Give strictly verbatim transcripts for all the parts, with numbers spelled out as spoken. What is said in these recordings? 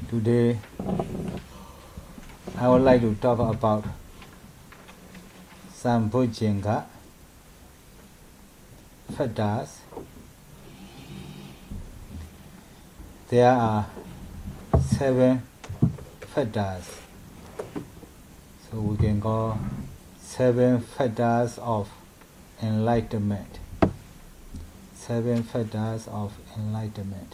Today, I would like to talk about Sambhojjhanga factors. There are seven factors, so we can call seven factors of enlightenment. Seven factors of enlightenment.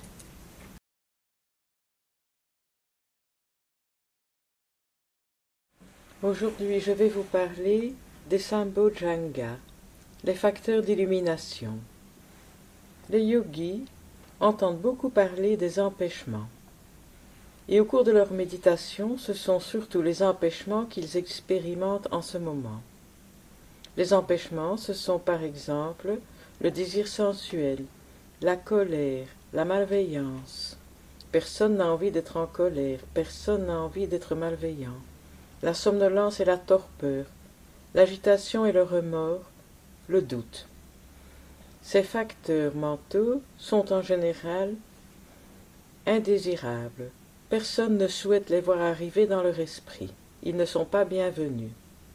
Aujourd'hui, je vais vous parler des Sambhojjhanga, les facteurs d'illumination. Les yogis entendent beaucoup parler des empêchements. Et au cours de leur méditation, ce sont surtout les empêchements qu'ils expérimentent en ce moment. Les empêchements, ce sont par exemple le désir sensuel, la colère, la malveillance. Personne n'a envie d'être en colère, personne n'a envie d'être malveillant. La somnolence et la torpeur, l'agitation et le remords, le doute. Ces facteurs mentaux sont en général indésirables. Personne ne souhaite les voir arriver dans leur esprit. Ils ne sont pas bienvenus.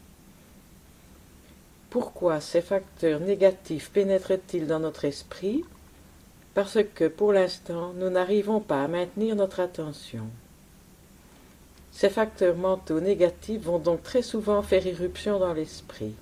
Pourquoi ces facteurs négatifs pénètrent-ils dans notre esprit? Parce que, pour l'instant, nous n'arrivons pas à maintenir notre attention. Ces facteurs mentaux négatifs vont donc très souvent faire irruption dans l'esprit.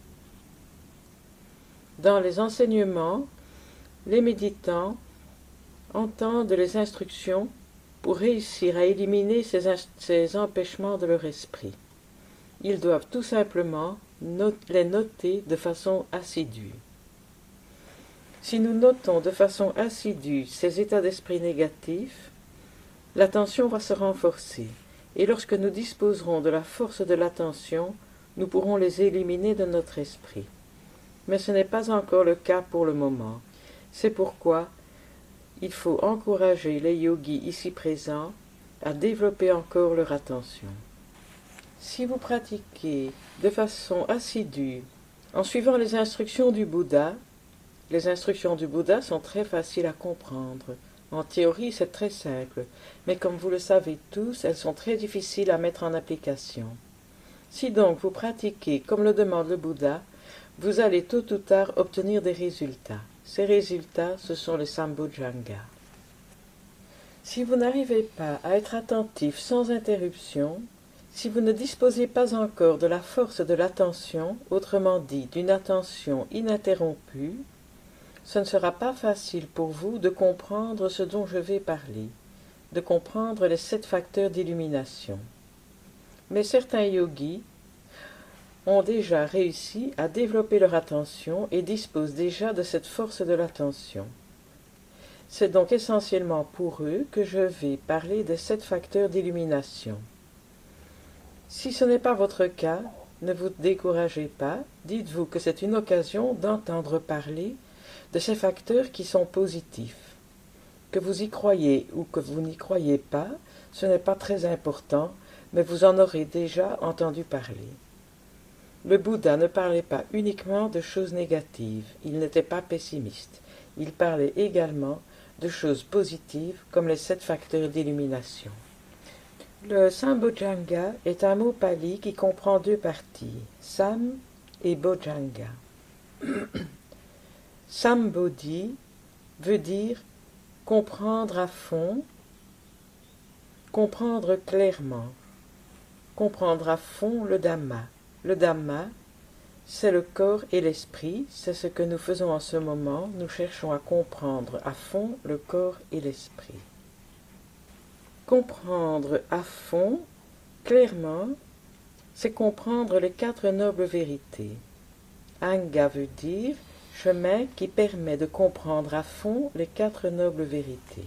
Dans les enseignements, les méditants entendent les instructions pour réussir à éliminer ces, ces empêchements de leur esprit. Ils doivent tout simplement not les noter de façon assidue. Si nous notons de façon assidue ces états d'esprit négatifs, l'attention va se renforcer. Et lorsque nous disposerons de la force de l'attention, nous pourrons les éliminer de notre esprit. Mais ce n'est pas encore le cas pour le moment. C'est pourquoi il faut encourager les yogis ici présents à développer encore leur attention. Si vous pratiquez de façon assidue, en suivant les instructions du Bouddha, les instructions du Bouddha sont très faciles à comprendre. En théorie, c'est très simple, mais comme vous le savez tous, elles sont très difficiles à mettre en application. Si donc vous pratiquez comme le demande le Bouddha, vous allez tôt ou tard obtenir des résultats. Ces résultats, ce sont les Sambhojjhanga. Si vous n'arrivez pas à être attentif sans interruption, si vous ne disposez pas encore de la force de l'attention, autrement dit d'une attention ininterrompue, ce ne sera pas facile pour vous de comprendre ce dont je vais parler, de comprendre les sept facteurs d'illumination. Mais certains yogis ont déjà réussi à développer leur attention et disposent déjà de cette force de l'attention. C'est donc essentiellement pour eux que je vais parler des sept facteurs d'illumination. Si ce n'est pas votre cas, ne vous découragez pas, dites-vous que c'est une occasion d'entendre parler de ces facteurs qui sont positifs. Que vous y croyez ou que vous n'y croyez pas, ce n'est pas très important, mais vous en aurez déjà entendu parler. Le Bouddha ne parlait pas uniquement de choses négatives, il n'était pas pessimiste, il parlait également de choses positives comme les sept facteurs d'illumination. Le Sambhojjhanga est un mot pali qui comprend deux parties, Sam et Bhojjhanga. Sambodhi veut dire comprendre à fond, comprendre clairement, comprendre à fond le Dhamma. Le Dhamma, c'est le corps et l'esprit, c'est ce que nous faisons en ce moment, nous cherchons à comprendre à fond le corps et l'esprit. Comprendre à fond, clairement, c'est comprendre les quatre nobles vérités. Anga veut dire chemin qui permet de comprendre à fond les quatre nobles vérités.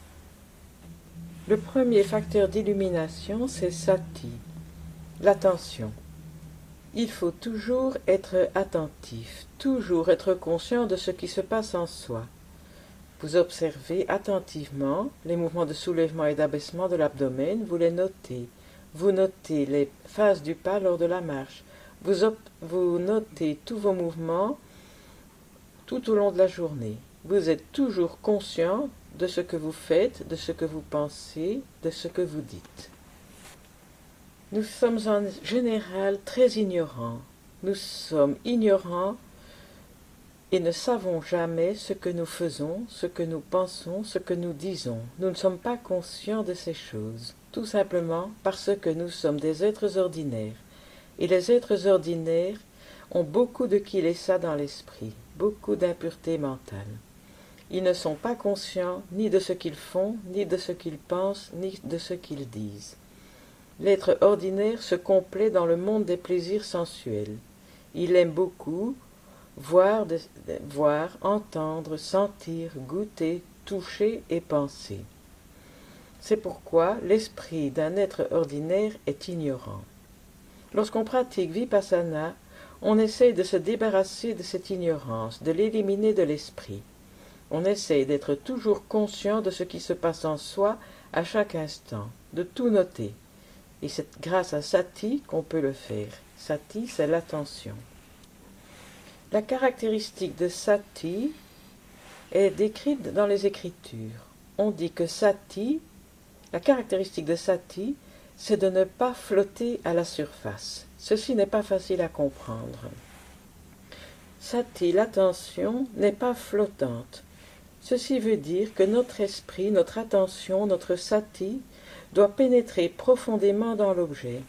Le premier facteur d'illumination, c'est sati, l'attention. Il faut toujours être attentif, toujours être conscient de ce qui se passe en soi. Vous observez attentivement les mouvements de soulèvement et d'abaissement de l'abdomen, vous les notez. Vous notez les phases du pas lors de la marche. Vous, vous notez tous vos mouvements tout au long de la journée. Vous êtes toujours conscient de ce que vous faites, de ce que vous pensez, de ce que vous dites. Nous sommes en général très ignorants. Nous sommes ignorants et ne savons jamais ce que nous faisons, ce que nous pensons, ce que nous disons. Nous ne sommes pas conscients de ces choses, tout simplement parce que nous sommes des êtres ordinaires. Et les êtres ordinaires ont beaucoup de kilesa dans l'esprit, beaucoup d'impureté mentale. Ils ne sont pas conscients ni de ce qu'ils font, ni de ce qu'ils pensent, ni de ce qu'ils disent. L'être ordinaire se complaît dans le monde des plaisirs sensuels. Il aime beaucoup voir, de, voir, entendre, sentir, goûter, toucher et penser. C'est pourquoi l'esprit d'un être ordinaire est ignorant. Lorsqu'on pratique Vipassana, on essaye de se débarrasser de cette ignorance, de l'éliminer de l'esprit. On essaye d'être toujours conscient de ce qui se passe en soi à chaque instant, de tout noter. Et c'est grâce à Sati qu'on peut le faire. Sati, c'est l'attention. La caractéristique de Sati est décrite dans les Écritures. On dit que Sati, la caractéristique de Sati, c'est de ne pas flotter à la surface. Ceci n'est pas facile à comprendre. Sati, l'attention, n'est pas flottante. Ceci veut dire que notre esprit, notre attention, notre Sati doit pénétrer profondément dans l'objet.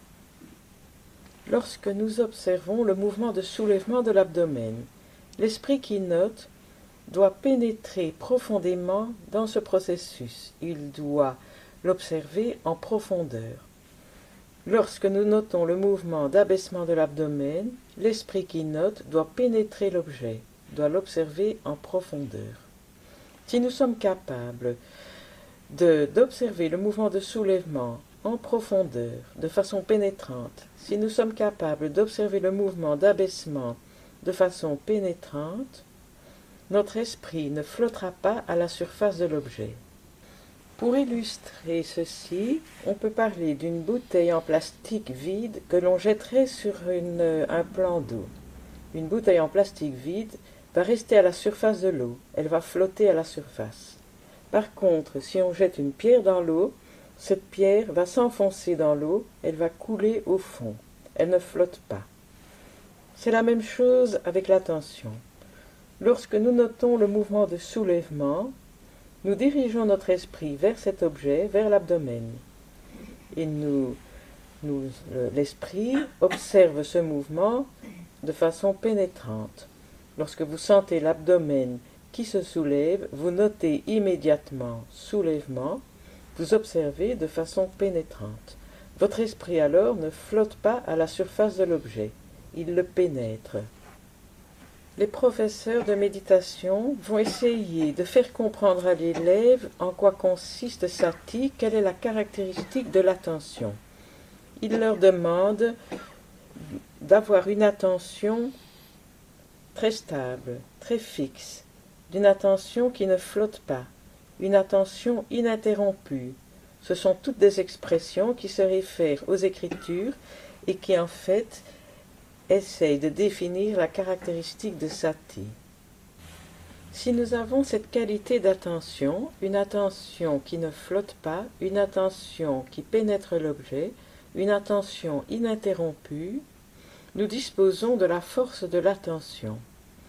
Lorsque nous observons le mouvement de soulèvement de l'abdomen, l'esprit qui note doit pénétrer profondément dans ce processus. Il doit l'observer en profondeur. Lorsque nous notons le mouvement d'abaissement de l'abdomen, l'esprit qui note doit pénétrer l'objet, doit l'observer en profondeur. Si nous sommes capables d'observer le mouvement de soulèvement en profondeur, de façon pénétrante, si nous sommes capables d'observer le mouvement d'abaissement de façon pénétrante, notre esprit ne flottera pas à la surface de l'objet. Pour illustrer ceci, on peut parler d'une bouteille en plastique vide que l'on jetterait sur une, un plan d'eau. Une bouteille en plastique vide va rester à la surface de l'eau, elle va flotter à la surface. Par contre, si on jette une pierre dans l'eau, cette pierre va s'enfoncer dans l'eau, elle va couler au fond, elle ne flotte pas. C'est la même chose avec l'attention. Lorsque nous notons le mouvement de soulèvement, nous dirigeons notre esprit vers cet objet, vers l'abdomen. Et nous, nous, l'esprit observe ce mouvement de façon pénétrante. Lorsque vous sentez l'abdomen qui se soulève, vous notez immédiatement soulèvement, vous observez de façon pénétrante. Votre esprit alors ne flotte pas à la surface de l'objet, il le pénètre. Les professeurs de méditation vont essayer de faire comprendre à l'élève en quoi consiste Sati, quelle est la caractéristique de l'attention. Ils leur demandent d'avoir une attention très stable, très fixe, d'une attention qui ne flotte pas, une attention ininterrompue. Ce sont toutes des expressions qui se réfèrent aux Écritures et qui en fait essaye de définir la caractéristique de Sati. Si nous avons cette qualité d'attention, une attention qui ne flotte pas, une attention qui pénètre l'objet, une attention ininterrompue, nous disposons de la force de l'attention.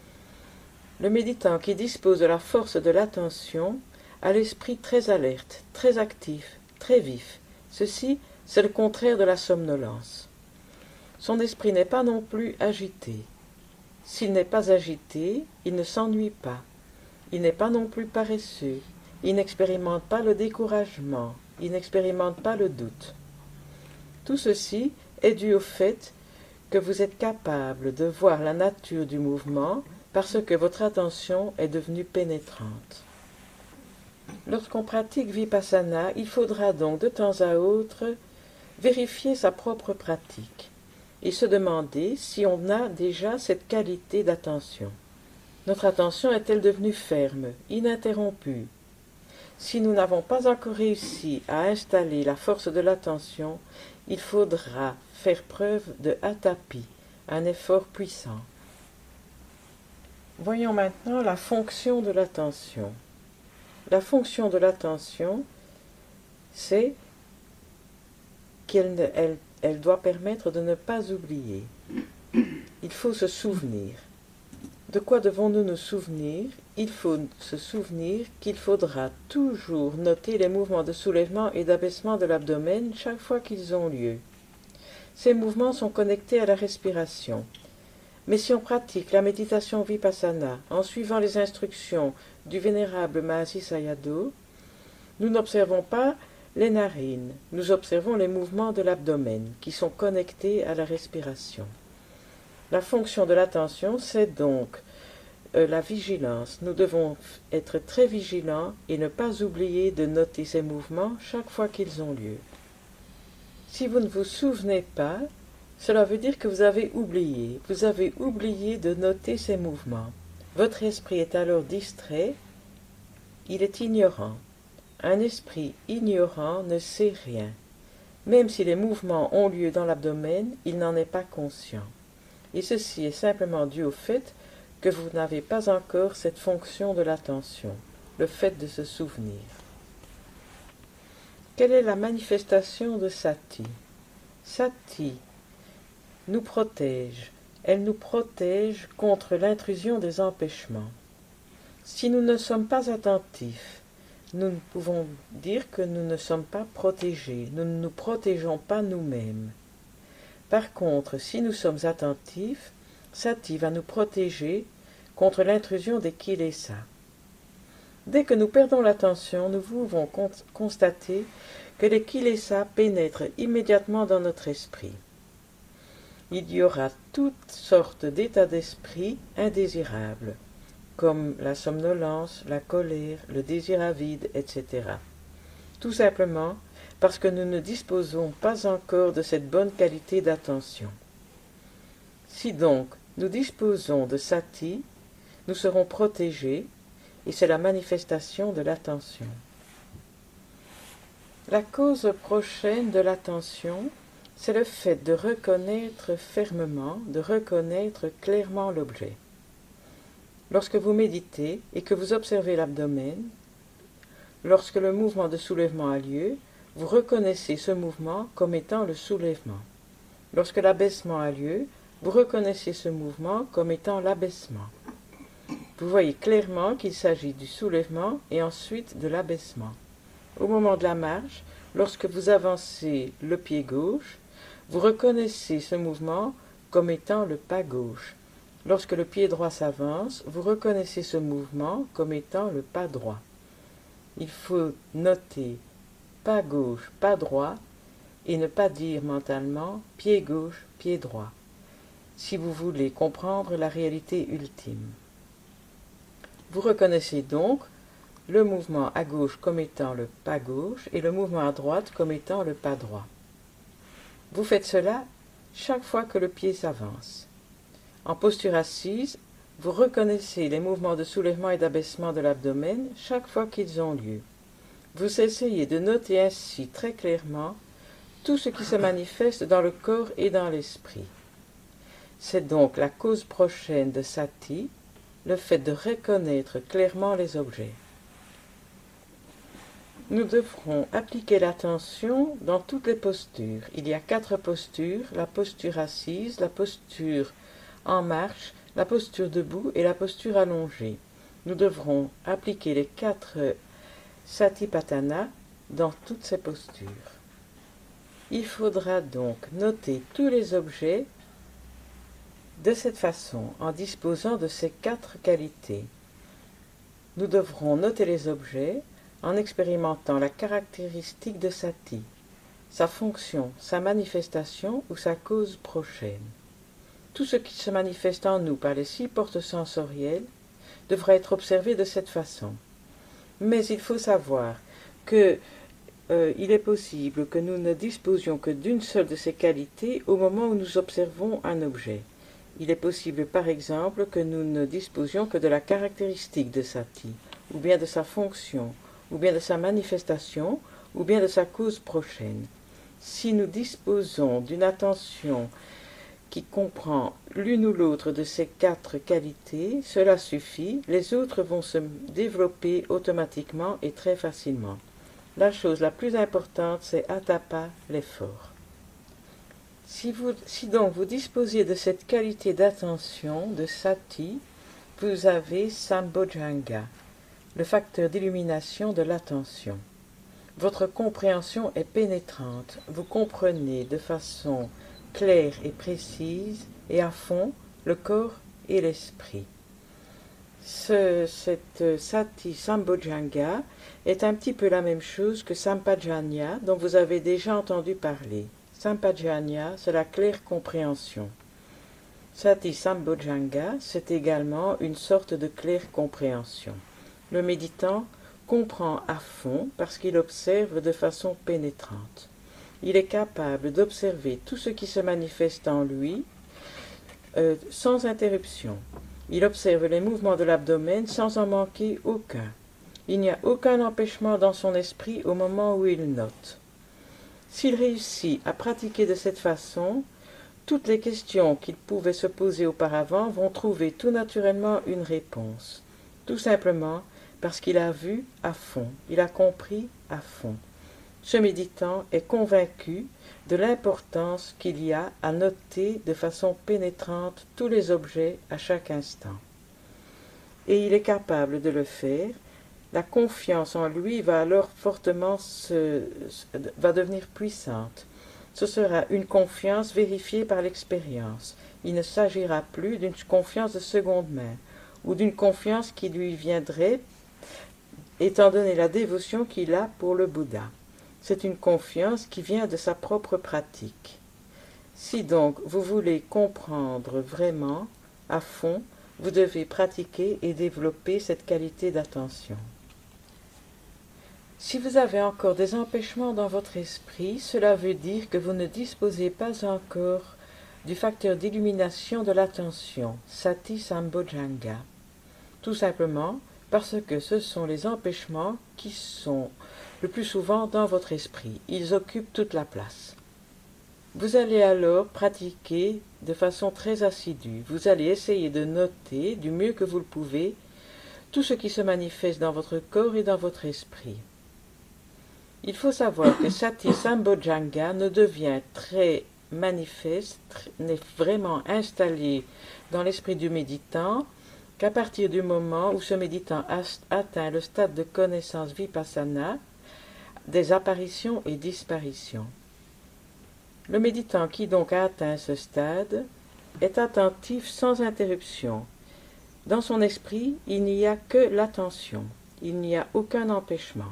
Le méditant qui dispose de la force de l'attention a l'esprit très alerte, très actif, très vif. Ceci, c'est le contraire de la somnolence. Son esprit n'est pas non plus agité. S'il n'est pas agité, il ne s'ennuie pas. Il n'est pas non plus paresseux. Il n'expérimente pas le découragement. Il n'expérimente pas le doute. Tout ceci est dû au fait que vous êtes capable de voir la nature du mouvement parce que votre attention est devenue pénétrante. Lorsqu'on pratique Vipassana, il faudra donc de temps à autre vérifier sa propre pratique et se demander si on a déjà cette qualité d'attention. Notre attention est-elle devenue ferme, ininterrompue? Si nous n'avons pas encore réussi à installer la force de l'attention, il faudra faire preuve de atapi, un effort puissant. Voyons maintenant la fonction de l'attention. La fonction de l'attention, c'est qu'elle elle, elle doit permettre de ne pas oublier. Il faut se souvenir. De quoi devons-nous nous souvenir? Il faut se souvenir qu'il faudra toujours noter les mouvements de soulèvement et d'abaissement de l'abdomen chaque fois qu'ils ont lieu. Ces mouvements sont connectés à la respiration. Mais si on pratique la méditation Vipassana en suivant les instructions du vénérable Mahasi Sayadaw, nous n'observons pas les narines, nous observons les mouvements de l'abdomen qui sont connectés à la respiration. La fonction de l'attention, c'est donc euh, la vigilance. Nous devons être très vigilants et ne pas oublier de noter ces mouvements chaque fois qu'ils ont lieu. Si vous ne vous souvenez pas, cela veut dire que vous avez oublié. Vous avez oublié de noter ces mouvements. Votre esprit est alors distrait, il est ignorant. Un esprit ignorant ne sait rien. Même si les mouvements ont lieu dans l'abdomen, il n'en est pas conscient. Et ceci est simplement dû au fait que vous n'avez pas encore cette fonction de l'attention, le fait de se souvenir. Quelle est la manifestation de Sati? Sati nous protège, elle nous protège contre l'intrusion des empêchements. Si nous ne sommes pas attentifs, nous ne pouvons dire que nous ne sommes pas protégés, nous ne nous protégeons pas nous-mêmes. Par contre, si nous sommes attentifs, Sati va nous protéger contre l'intrusion des kilesa. Dès que nous perdons l'attention, nous pouvons constater que les kilesa pénètrent immédiatement dans notre esprit. Il y aura toutes sortes d'états d'esprit indésirables, comme la somnolence, la colère, le désir avide, et cetera. Tout simplement parce que nous ne disposons pas encore de cette bonne qualité d'attention. Si donc nous disposons de Sati, nous serons protégés, et c'est la manifestation de l'attention. La cause prochaine de l'attention, c'est le fait de reconnaître fermement, de reconnaître clairement l'objet. Lorsque vous méditez et que vous observez l'abdomen, lorsque le mouvement de soulèvement a lieu, vous reconnaissez ce mouvement comme étant le soulèvement. Lorsque l'abaissement a lieu, vous reconnaissez ce mouvement comme étant l'abaissement. Vous voyez clairement qu'il s'agit du soulèvement et ensuite de l'abaissement. Au moment de la marche, lorsque vous avancez le pied gauche, vous reconnaissez ce mouvement comme étant le pas gauche. Lorsque le pied droit s'avance, vous reconnaissez ce mouvement comme étant le pas droit. Il faut noter pas gauche, pas droit, et ne pas dire mentalement pied gauche, pied droit, si vous voulez comprendre la réalité ultime. Vous reconnaissez donc le mouvement à gauche comme étant le pas gauche et le mouvement à droite comme étant le pas droit. Vous faites cela chaque fois que le pied s'avance. En posture assise, vous reconnaissez les mouvements de soulèvement et d'abaissement de l'abdomen chaque fois qu'ils ont lieu. Vous essayez de noter ainsi très clairement tout ce qui se manifeste dans le corps et dans l'esprit. C'est donc la cause prochaine de Sati, le fait de reconnaître clairement les objets. Nous devrons appliquer l'attention dans toutes les postures. Il y a quatre postures, la posture assise, la posture en marche, la posture debout et la posture allongée. Nous devrons appliquer les quatre Satipatthana dans toutes ces postures. Il faudra donc noter tous les objets de cette façon, en disposant de ces quatre qualités. Nous devrons noter les objets en expérimentant la caractéristique de Sati, sa fonction, sa manifestation ou sa cause prochaine. Tout ce qui se manifeste en nous par les six portes sensorielles devra être observé de cette façon. Mais il faut savoir que euh, il est possible que nous ne disposions que d'une seule de ces qualités au moment où nous observons un objet. Il est possible, par exemple, que nous ne disposions que de la caractéristique de Sati, ou bien de sa fonction, ou bien de sa manifestation, ou bien de sa cause prochaine. Si nous disposons d'une attention qui comprend l'une ou l'autre de ces quatre qualités, cela suffit, les autres vont se développer automatiquement et très facilement. La chose la plus importante, c'est atapa l'effort. Si, vous, si donc vous disposez de cette qualité d'attention, de sati, vous avez sambojjhanga, le facteur d'illumination de l'attention. Votre compréhension est pénétrante, vous comprenez de façon claire et précise et à fond le corps et l'esprit. Ce, cette sati sambojjhanga est un petit peu la même chose que sampajanya dont vous avez déjà entendu parler. Sampajanya, c'est la claire compréhension. Sati sambojjhanga, c'est également une sorte de claire compréhension. Le méditant comprend à fond parce qu'il observe de façon pénétrante. Il est capable d'observer tout ce qui se manifeste en lui euh, sans interruption. Il observe les mouvements de l'abdomen sans en manquer aucun. Il n'y a aucun empêchement dans son esprit au moment où il note. S'il réussit à pratiquer de cette façon, toutes les questions qu'il pouvait se poser auparavant vont trouver tout naturellement une réponse. Tout simplement parce qu'il a vu à fond, il a compris à fond. Ce méditant est convaincu de l'importance qu'il y a à noter de façon pénétrante tous les objets à chaque instant. Et il est capable de le faire. La confiance en lui va alors fortement se, va devenir puissante. Ce sera une confiance vérifiée par l'expérience. Il ne s'agira plus d'une confiance de seconde main ou d'une confiance qui lui viendrait étant donné la dévotion qu'il a pour le Bouddha. C'est une confiance qui vient de sa propre pratique. Si donc vous voulez comprendre vraiment, à fond, vous devez pratiquer et développer cette qualité d'attention. Si vous avez encore des empêchements dans votre esprit, cela veut dire que vous ne disposez pas encore du facteur d'illumination de l'attention, sati sambojjhanga. Tout simplement parce que ce sont les empêchements qui sont le plus souvent dans votre esprit. Ils occupent toute la place. Vous allez alors pratiquer de façon très assidue. Vous allez essayer de noter, du mieux que vous le pouvez, tout ce qui se manifeste dans votre corps et dans votre esprit. Il faut savoir que sati sambojjhanga ne devient très manifeste, n'est vraiment installé dans l'esprit du méditant qu'à partir du moment où ce méditant a atteint le stade de connaissance vipassana, des apparitions et disparitions. Le méditant qui donc a atteint ce stade est attentif sans interruption. Dans son esprit, il n'y a que l'attention, il n'y a aucun empêchement.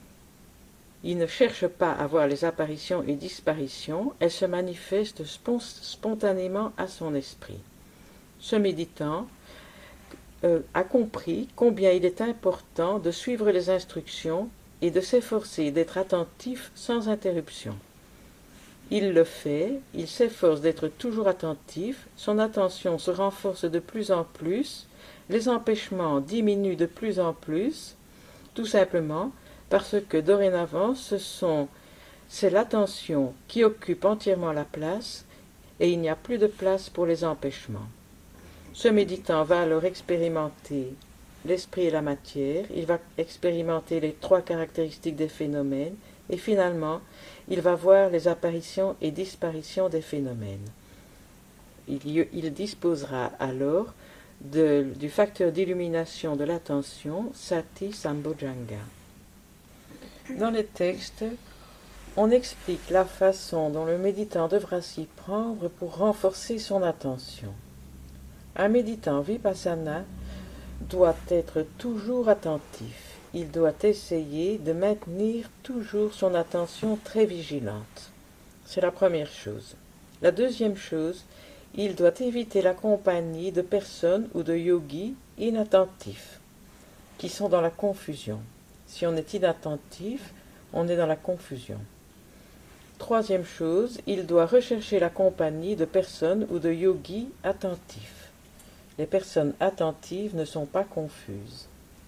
Il ne cherche pas à voir les apparitions et disparitions, elles se manifestent spontanément à son esprit. Ce méditant euh, a compris combien il est important de suivre les instructions et de s'efforcer d'être attentif sans interruption. Il le fait, il s'efforce d'être toujours attentif, son attention se renforce de plus en plus, les empêchements diminuent de plus en plus, tout simplement parce que dorénavant ce sont, c'est l'attention qui occupe entièrement la place et il n'y a plus de place pour les empêchements. Ce méditant va alors expérimenter l'esprit et la matière, il va expérimenter les trois caractéristiques des phénomènes et finalement il va voir les apparitions et disparitions des phénomènes. Il, il disposera alors de, du facteur d'illumination de l'attention, sati sambojjhanga. Dans les textes, on explique la façon dont le méditant devra s'y prendre pour renforcer son attention. Un méditant vipassana doit être toujours attentif. Il doit essayer de maintenir toujours son attention très vigilante. C'est la première chose. La deuxième chose, il doit éviter la compagnie de personnes ou de yogis inattentifs, qui sont dans la confusion. Si on est inattentif, on est dans la confusion. Troisième chose, il doit rechercher la compagnie de personnes ou de yogis attentifs. Les personnes attentives ne sont pas confuses.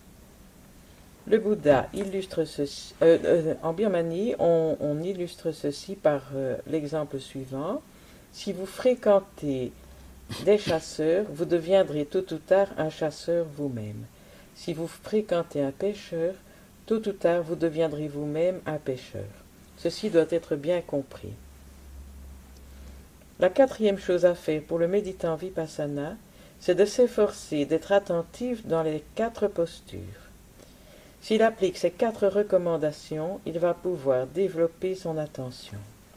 Le Bouddha illustre ceci, euh, euh, en Birmanie, on, on illustre ceci par euh, l'exemple suivant. Si vous fréquentez des chasseurs, vous deviendrez tôt ou tard un chasseur vous-même. Si vous fréquentez un pêcheur, tôt ou tard vous deviendrez vous-même un pêcheur. Ceci doit être bien compris. La quatrième chose à faire pour le méditant Vipassana, c'est de s'efforcer d'être attentif dans les quatre postures. S'il applique ces quatre recommandations, il va pouvoir développer son attention.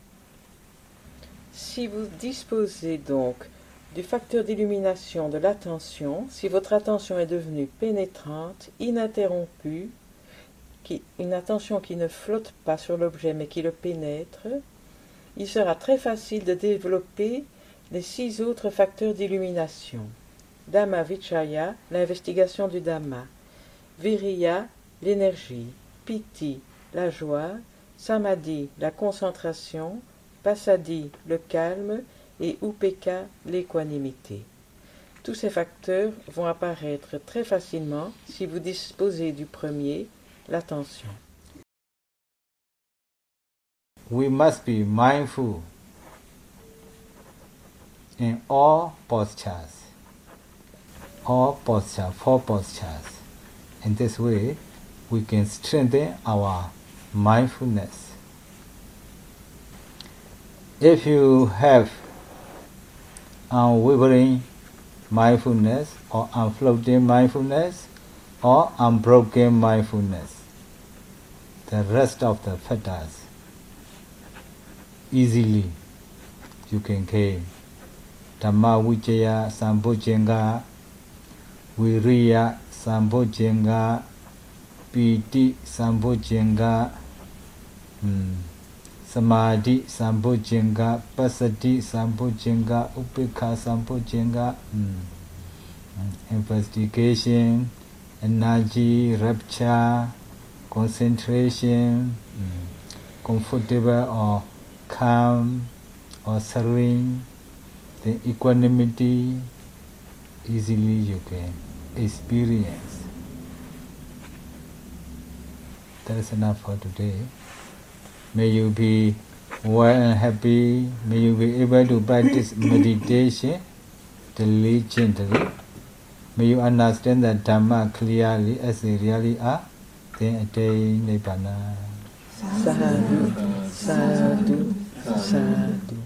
Si vous disposez donc du facteur d'illumination de l'attention, si votre attention est devenue pénétrante, ininterrompue, qui, une attention qui ne flotte pas sur l'objet mais qui le pénètre, il sera très facile de développer les six autres facteurs d'illumination. Dhamma Vichaya, l'investigation du Dhamma. Viriya, l'énergie. Piti, la joie. Samadhi, la concentration. Passaddhi, le calme. Et Upekkha, l'équanimité. Tous ces facteurs vont apparaître très facilement si vous disposez du premier, l'attention. We must be mindful in all postures, all postures, four postures. In this way, we can strengthen our mindfulness. If you have unwavering mindfulness or unfloating mindfulness or unbroken mindfulness, the rest of the fetters easily you can gain. Dhamma Vicaya Sambojjhanga, Viriya Sambojjhanga, Piti Sambojjhanga, hmm. Samadhi Sambojjhanga, Passaddhi Sambojjhanga, Upekkha Sambojjhanga, mm. investigation, energy, rapture, concentration, mm. comfortable or calm or serene, then equanimity, easily you can experience. That is enough for today. May you be well and happy. May you be able to practice meditation diligently. May you understand the Dhamma clearly as they really are. Then attain Nibbana. Sadhu, sadhu, sadhu.